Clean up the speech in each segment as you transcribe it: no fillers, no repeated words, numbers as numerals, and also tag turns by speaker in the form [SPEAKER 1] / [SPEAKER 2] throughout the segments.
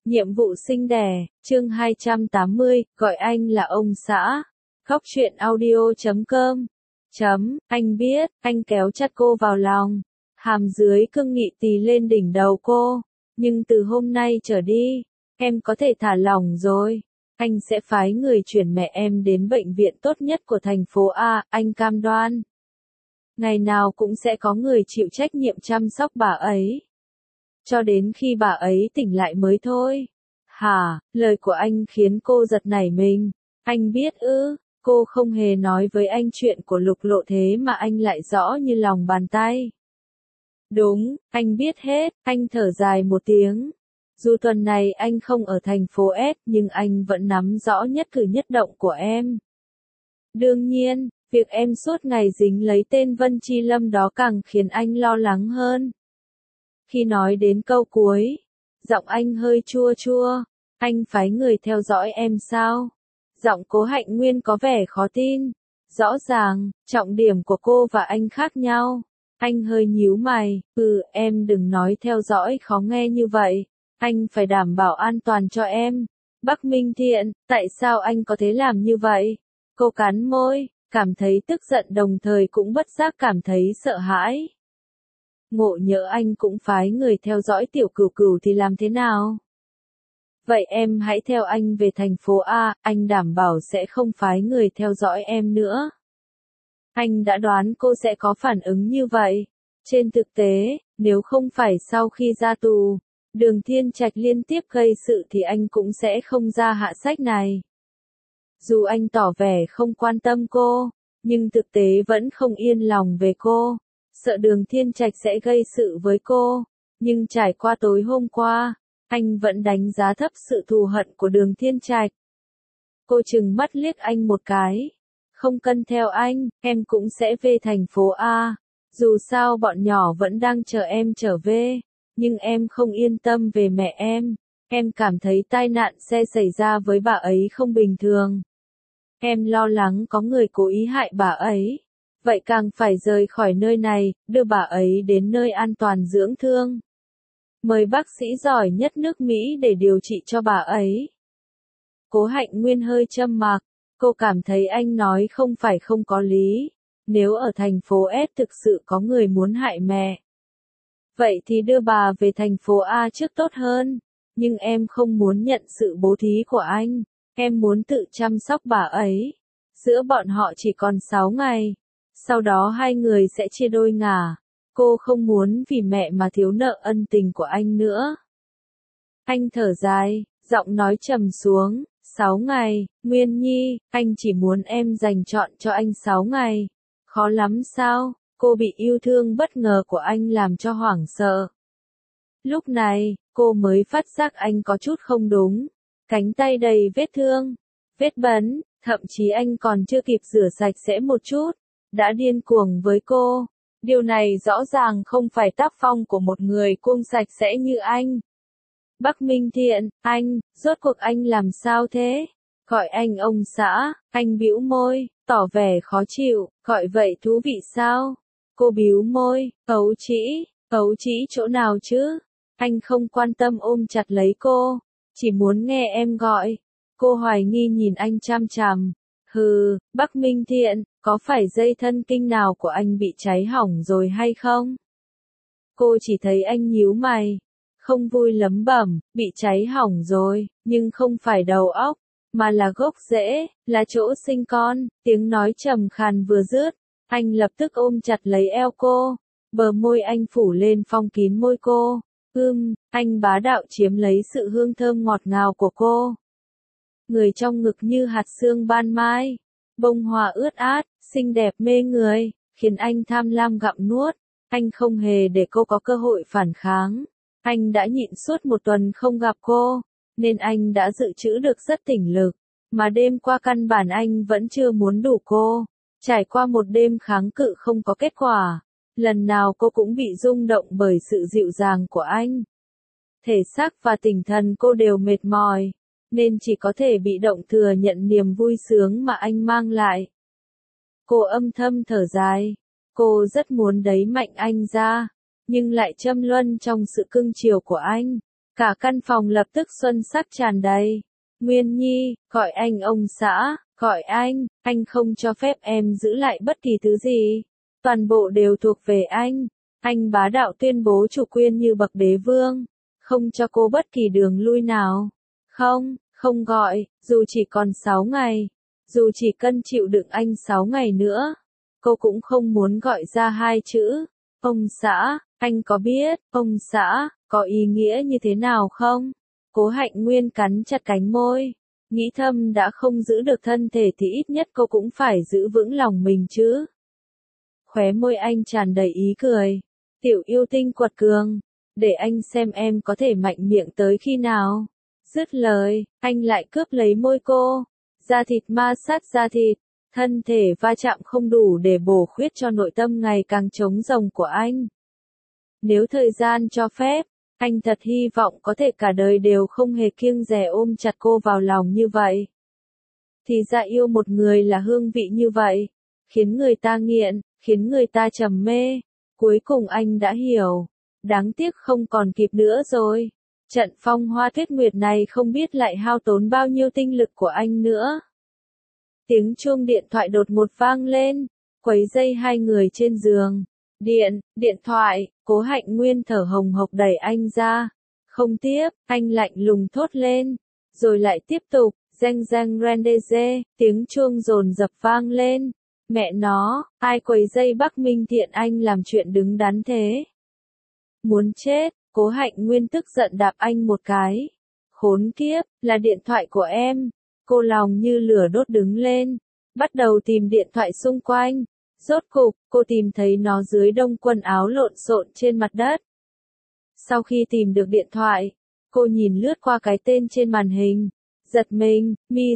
[SPEAKER 1] Nhiệm vụ sinh đẻ, chương 280, gọi anh là ông xã. Khóc chuyện audio.com. Anh biết, anh kéo chặt cô vào lòng. Hàm dưới cương nghị tì lên đỉnh đầu cô. Nhưng từ hôm nay trở đi, em có thể thả lỏng rồi. Anh sẽ phái người chuyển mẹ em đến bệnh viện tốt nhất của thành phố A, anh cam đoan. Ngày nào cũng sẽ có người chịu trách nhiệm chăm sóc bà ấy. Cho đến khi bà ấy tỉnh lại mới thôi. Hả, lời của anh khiến cô giật nảy mình. Anh biết ư, cô không hề nói với anh chuyện của Lục Lộ thế mà anh lại rõ như lòng bàn tay. Đúng, anh biết hết, anh thở dài một tiếng. Dù tuần này anh không ở thành phố S nhưng anh vẫn nắm rõ nhất cử nhất động của em. Đương nhiên, việc em suốt ngày dính lấy tên Vân Chi Lâm đó càng khiến anh lo lắng hơn. Khi nói đến câu cuối, giọng anh hơi chua chua. Anh phái người theo dõi em sao? Giọng Cố Hạnh Nguyên có vẻ khó tin. Rõ ràng, trọng điểm của cô và anh khác nhau. Anh hơi nhíu mày. Em đừng nói theo dõi khó nghe như vậy. Anh phải đảm bảo an toàn cho em. Bắc Minh Thiện, tại sao anh có thể làm như vậy? Cô cắn môi, cảm thấy tức giận đồng thời cũng bất giác cảm thấy sợ hãi. Ngộ nhỡ anh cũng phái người theo dõi Tiểu Cửu Cửu thì làm thế nào? Vậy em hãy theo anh về thành phố A, anh đảm bảo sẽ không phái người theo dõi em nữa. Anh đã đoán cô sẽ có phản ứng như vậy. Trên thực tế, nếu không phải sau khi ra tù, Đường Thiên Trạch liên tiếp gây sự thì anh cũng sẽ không ra hạ sách này. Dù anh tỏ vẻ không quan tâm cô, nhưng thực tế vẫn không yên lòng về cô. Sợ Đường Thiên Trạch sẽ gây sự với cô, nhưng trải qua tối hôm qua, anh vẫn đánh giá thấp sự thù hận của Đường Thiên Trạch. Cô trừng mắt liếc anh một cái. Không cần theo anh, em cũng sẽ về thành phố A. Dù sao bọn nhỏ vẫn đang chờ em trở về, nhưng em không yên tâm về mẹ em. Em cảm thấy tai nạn xe xảy ra với bà ấy không bình thường. Em lo lắng có người cố ý hại bà ấy. Vậy càng phải rời khỏi nơi này, đưa bà ấy đến nơi an toàn dưỡng thương. Mời bác sĩ giỏi nhất nước Mỹ để điều trị cho bà ấy. Cố Hạnh Nguyên hơi châm mặc, cô cảm thấy anh nói không phải không có lý. Nếu ở thành phố S thực sự có người muốn hại mẹ, vậy thì đưa bà về thành phố A trước tốt hơn. Nhưng em không muốn nhận sự bố thí của anh, em muốn tự chăm sóc bà ấy. Giữa bọn họ chỉ còn 6 ngày. Sau đó hai người sẽ chia đôi ngả. Cô không muốn vì mẹ mà thiếu nợ ân tình của anh nữa. Anh thở dài, giọng nói trầm xuống. 6 ngày, Nguyên Nhi, anh chỉ muốn em dành trọn cho anh 6 ngày. Khó lắm sao? Cô bị yêu thương bất ngờ của anh làm cho hoảng sợ. Lúc này, cô mới phát giác anh có chút không đúng. Cánh tay đầy vết thương, vết bấn, thậm chí anh còn chưa kịp rửa sạch sẽ một chút, đã điên cuồng với cô. Điều này rõ ràng không phải tác phong của một người cuông sạch sẽ như anh. Bắc Minh Thiện, anh, rốt cuộc anh làm sao thế? Gọi anh ông xã, anh bĩu môi, tỏ vẻ khó chịu, gọi vậy thú vị sao? Cô bĩu môi, ấu trĩ chỗ nào chứ? Anh không quan tâm ôm chặt lấy cô, chỉ muốn nghe em gọi. Cô hoài nghi nhìn anh chằm chằm. Bắc Minh Thiện, có phải dây thân kinh nào của anh bị cháy hỏng rồi hay không? Cô chỉ thấy anh nhíu mày, không vui lẩm bẩm, bị cháy hỏng rồi, nhưng không phải đầu óc, mà là gốc rễ, là chỗ sinh con. Tiếng nói trầm khàn vừa dứt, anh lập tức ôm chặt lấy eo cô, bờ môi anh phủ lên phong kín môi cô. Anh bá đạo chiếm lấy sự hương thơm ngọt ngào của cô. Người trong ngực như hạt sương ban mai, bông hoa ướt át, xinh đẹp mê người, khiến anh tham lam gặm nuốt. Anh không hề để cô có cơ hội phản kháng. Anh đã nhịn suốt một tuần không gặp cô, nên anh đã dự trữ được rất tỉnh lực. Mà đêm qua căn bản anh vẫn chưa muốn đủ cô. Trải qua một đêm kháng cự không có kết quả, lần nào cô cũng bị rung động bởi sự dịu dàng của anh. Thể xác và tinh thần cô đều mệt mỏi, nên chỉ có thể bị động thừa nhận niềm vui sướng mà anh mang lại. Cô âm thầm thở dài. Cô rất muốn đẩy mạnh anh ra, nhưng lại châm luân trong sự cưng chiều của anh. Cả căn phòng lập tức xuân sắc tràn đầy. Nguyên Nhi, gọi anh ông xã, gọi anh không cho phép em giữ lại bất kỳ thứ gì. Toàn bộ đều thuộc về anh. Anh bá đạo tuyên bố chủ quyền như bậc đế vương. Không cho cô bất kỳ đường lui nào. Không gọi, dù chỉ còn 6 ngày. Dù chỉ cần chịu đựng anh 6 ngày nữa. Cô cũng không muốn gọi ra hai chữ. Ông xã, anh có biết, ông xã, có ý nghĩa như thế nào không? Cố Hạnh Nguyên cắn chặt cánh môi. Nghĩ thầm đã không giữ được thân thể thì ít nhất cô cũng phải giữ vững lòng mình chứ. Khóe môi anh tràn đầy ý cười. Tiểu yêu tinh quật cường. Để anh xem em có thể mạnh miệng tới khi nào. Dứt lời, anh lại cướp lấy môi cô. Da thịt ma sát da thịt. Thân thể va chạm không đủ để bổ khuyết cho nội tâm ngày càng trống rỗng của anh. Nếu thời gian cho phép, anh thật hy vọng có thể cả đời đều không hề kiêng dè ôm chặt cô vào lòng như vậy. Thì ra yêu một người là hương vị như vậy, khiến người ta nghiện, khiến người ta trầm mê. Cuối cùng anh đã hiểu, đáng tiếc không còn kịp nữa rồi. Trận phong hoa tuyết nguyệt này không biết lại hao tốn bao nhiêu tinh lực của anh nữa. Tiếng chuông điện thoại đột ngột vang lên, quấy rầy hai người trên giường. Điện thoại, Cố Hạnh Nguyên thở hồng hộc đẩy anh ra. Không tiếp, anh lạnh lùng thốt lên. Rồi lại tiếp tục, reng reng rendeze, tiếng chuông dồn dập vang lên. Mẹ nó, ai quấy rầy Bắc Minh Thiện anh làm chuyện đứng đắn thế? Muốn chết, Cố Hạnh Nguyên tức giận đạp anh một cái. Khốn kiếp, là điện thoại của em. Cô lòng như lửa đốt đứng lên, bắt đầu tìm điện thoại xung quanh. Rốt cục, cô tìm thấy nó dưới đống quần áo lộn xộn trên mặt đất. Sau khi tìm được điện thoại, cô nhìn lướt qua cái tên trên màn hình, giật mình,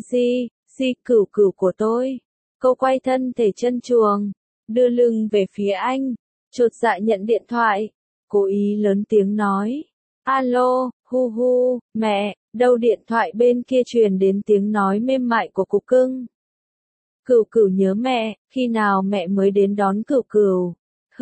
[SPEAKER 1] Di Cửu Cửu của tôi. Cô quay thân thể chân chuồng, đưa lưng về phía anh, chột dạ nhận điện thoại, cố ý lớn tiếng nói. Alo, hu, mẹ, đâu điện thoại bên kia truyền đến tiếng nói mềm mại của cục cưng. Cửu Cửu nhớ mẹ, khi nào mẹ mới đến đón Cửu Cửu?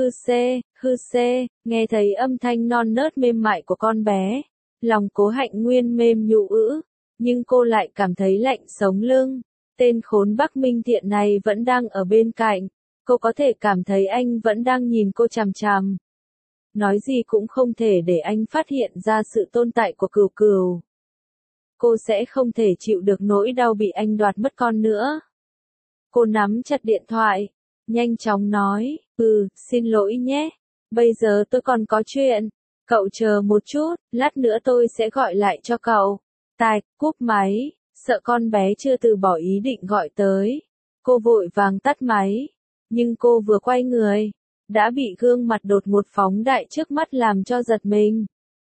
[SPEAKER 1] Hư xê, nghe thấy âm thanh non nớt mềm mại của con bé. Lòng Cố Hạnh Nguyên mềm nhũ ữ, nhưng cô lại cảm thấy lạnh sống lưng. Tên khốn Bắc Minh Thiện này vẫn đang ở bên cạnh. Cô có thể cảm thấy anh vẫn đang nhìn cô chằm chằm. Nói gì cũng không thể để anh phát hiện ra sự tồn tại của Cửu Cửu. Cô sẽ không thể chịu được nỗi đau bị anh đoạt mất con nữa. Cô nắm chặt điện thoại, nhanh chóng nói, xin lỗi nhé, bây giờ tôi còn có chuyện, cậu chờ một chút, lát nữa tôi sẽ gọi lại cho cậu. Cúp máy, sợ con bé chưa từ bỏ ý định gọi tới. Cô vội vàng tắt máy, nhưng cô vừa quay người, đã bị gương mặt đột ngột phóng đại trước mắt làm cho giật mình.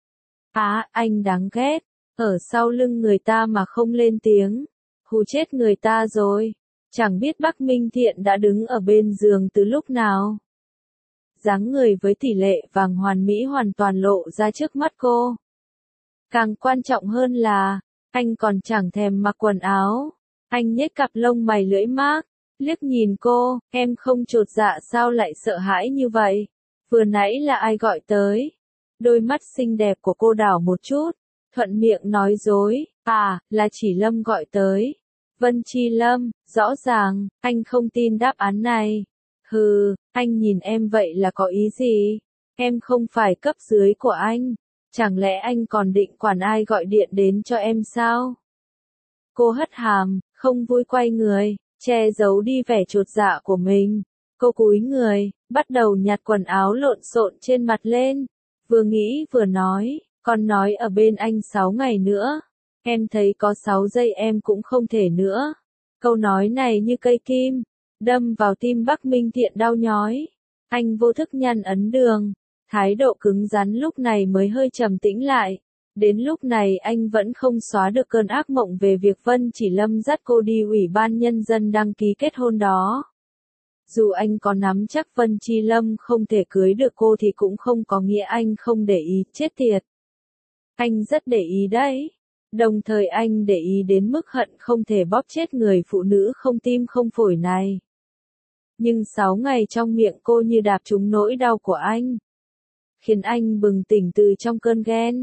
[SPEAKER 1] Anh đáng ghét, ở sau lưng người ta mà không lên tiếng, hù chết người ta rồi. Chẳng biết Bắc Minh Thiện đã đứng ở bên giường từ lúc nào. Dáng người với tỷ lệ vàng hoàn mỹ hoàn toàn lộ ra trước mắt cô. Càng quan trọng hơn là, anh còn chẳng thèm mặc quần áo. Anh nhếch cặp lông mày lưỡi mác, liếc nhìn cô, em không chột dạ sao lại sợ hãi như vậy? Vừa nãy là ai gọi tới? Đôi mắt xinh đẹp của cô đảo một chút, thuận miệng nói dối, là chỉ Lâm gọi tới. Vân Chi Lâm, rõ ràng, anh không tin đáp án này. Anh nhìn em vậy là có ý gì? Em không phải cấp dưới của anh. Chẳng lẽ anh còn định quản ai gọi điện đến cho em sao? Cô hất hàm, không vui quay người, che giấu đi vẻ chột dạ của mình. Cô cúi người, bắt đầu nhặt quần áo lộn xộn trên mặt lên. Vừa nghĩ vừa nói, còn nói ở bên anh 6 ngày nữa. Em thấy có 6 giây em cũng không thể nữa. Câu nói này như cây kim, đâm vào tim Bắc Minh Thiện đau nhói. Anh vô thức nhăn ấn đường, thái độ cứng rắn lúc này mới hơi trầm tĩnh lại. Đến lúc này anh vẫn không xóa được cơn ác mộng về việc Vân Chỉ Lâm dắt cô đi Ủy ban Nhân dân đăng ký kết hôn đó. Dù anh có nắm chắc Vân Chi Lâm không thể cưới được cô thì cũng không có nghĩa anh không để ý, chết tiệt. Anh rất để ý đấy. Đồng thời anh để ý đến mức hận không thể bóp chết người phụ nữ không tim không phổi này. Nhưng 6 ngày trong miệng cô như đạp trúng nỗi đau của anh. Khiến anh bừng tỉnh từ trong cơn ghen.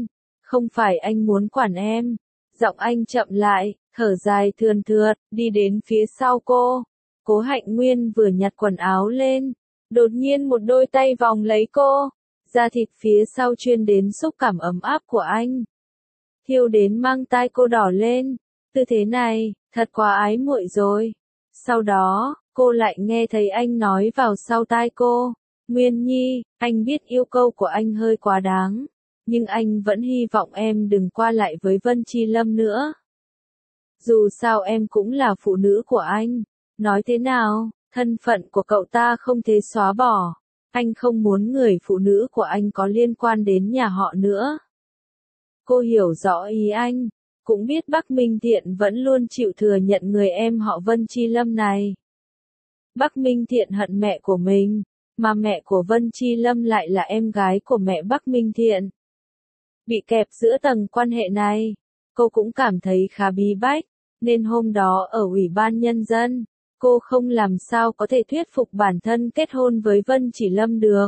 [SPEAKER 1] Không phải anh muốn quản em. Giọng anh chậm lại, thở dài thườn thượt, đi đến phía sau cô. Cố Hạnh Nguyên vừa nhặt quần áo lên. Đột nhiên một đôi tay vòng lấy cô. Da thịt phía sau truyền đến xúc cảm ấm áp của anh. Thiêu đến mang tai cô đỏ lên. Tư thế này, thật quá ái muội rồi. Sau đó, cô lại nghe thấy anh nói vào sau tai cô. Nguyên Nhi, anh biết yêu cầu của anh hơi quá đáng. Nhưng anh vẫn hy vọng em đừng qua lại với Vân Chi Lâm nữa. Dù sao em cũng là phụ nữ của anh. Nói thế nào, thân phận của cậu ta không thể xóa bỏ. Anh không muốn người phụ nữ của anh có liên quan đến nhà họ nữa. Cô hiểu rõ ý anh. Cũng biết Bắc Minh Thiện vẫn luôn chịu thừa nhận người em họ Vân Chi Lâm này. Bắc Minh Thiện hận mẹ của mình. Mà mẹ của Vân Chi Lâm lại là em gái của mẹ Bắc Minh Thiện. Bị kẹp giữa tầng quan hệ này, cô cũng cảm thấy khá bí bách, nên hôm đó ở Ủy ban Nhân dân, cô không làm sao có thể thuyết phục bản thân kết hôn với Vân Chỉ Lâm được.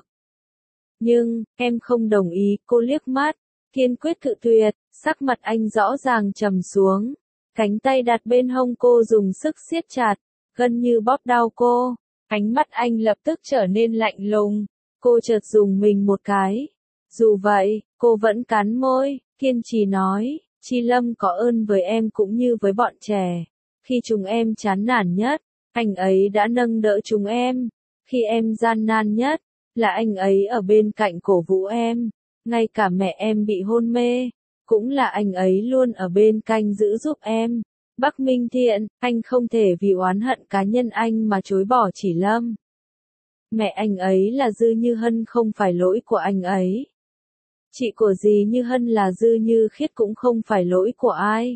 [SPEAKER 1] Nhưng, em không đồng ý, cô liếc mắt, kiên quyết cự tuyệt, sắc mặt anh rõ ràng trầm xuống. Cánh tay đặt bên hông cô dùng sức siết chặt, gần như bóp đau cô. Ánh mắt anh lập tức trở nên lạnh lùng. Cô chợt dùng mình một cái. Dù vậy, cô vẫn cắn môi, kiên trì nói, Chi Lâm có ơn với em cũng như với bọn trẻ. Khi chúng em chán nản nhất, anh ấy đã nâng đỡ chúng em. Khi em gian nan nhất, là anh ấy ở bên cạnh cổ vũ em. Ngay cả mẹ em bị hôn mê, cũng là anh ấy luôn ở bên cạnh giữ giúp em. Bắc Minh Thiện, anh không thể vì oán hận cá nhân anh mà chối bỏ Chỉ Lâm. Mẹ anh ấy là Dư Như Hân không phải lỗi của anh ấy. Chị của dì Như Hân là Dư Như Khiết cũng không phải lỗi của ai.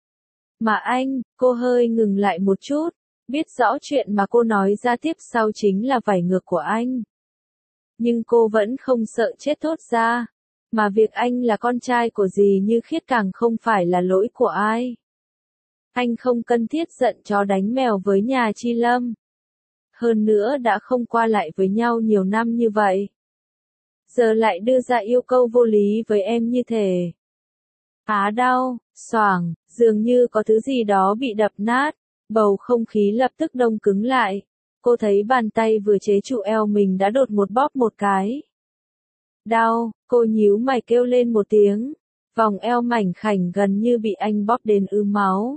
[SPEAKER 1] Mà anh, cô hơi ngừng lại một chút, biết rõ chuyện mà cô nói ra tiếp sau chính là vải ngược của anh. Nhưng cô vẫn không sợ chết thốt ra, mà việc anh là con trai của dì Như Khiết càng không phải là lỗi của ai. Anh không cần thiết giận chó đánh mèo với nhà Chi Lâm. Hơn nữa đã không qua lại với nhau nhiều năm như vậy. Giờ lại đưa ra yêu cầu vô lý với em như thế. Á đau, xoảng, dường như có thứ gì đó bị đập nát, bầu không khí lập tức đông cứng lại. Cô thấy bàn tay vừa chế trụ eo mình đã đột một bóp một cái. Đau, cô nhíu mày kêu lên một tiếng. Vòng eo mảnh khảnh gần như bị anh bóp đến ứ máu.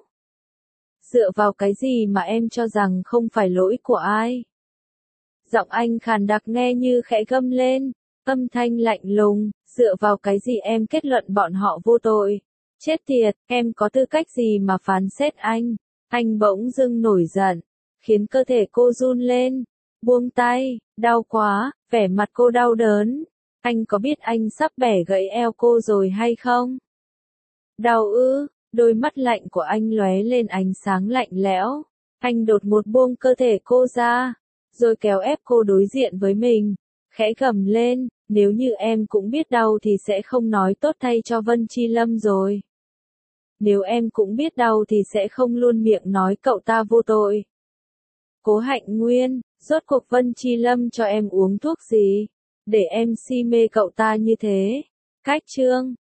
[SPEAKER 1] Dựa vào cái gì mà em cho rằng không phải lỗi của ai? Giọng anh khàn đặc nghe như khẽ gầm lên, âm thanh lạnh lùng, dựa vào cái gì em kết luận bọn họ vô tội? Chết tiệt, em có tư cách gì mà phán xét anh? Anh bỗng dưng nổi giận, khiến cơ thể cô run lên. Buông tay, đau quá, vẻ mặt cô đau đớn. Anh có biết anh sắp bẻ gãy eo cô rồi hay không? Đau ư? Đôi mắt lạnh của anh lóe lên ánh sáng lạnh lẽo. Anh đột ngột buông cơ thể cô ra, rồi kéo ép cô đối diện với mình. Khẽ gầm lên, nếu như em cũng biết đau thì sẽ không nói tốt thay cho Vân Chi Lâm rồi. Nếu em cũng biết đau thì sẽ không luôn miệng nói cậu ta vô tội. Cố Hạnh Nguyên, rốt cuộc Vân Chi Lâm cho em uống thuốc gì? Để em si mê cậu ta như thế. Cách chương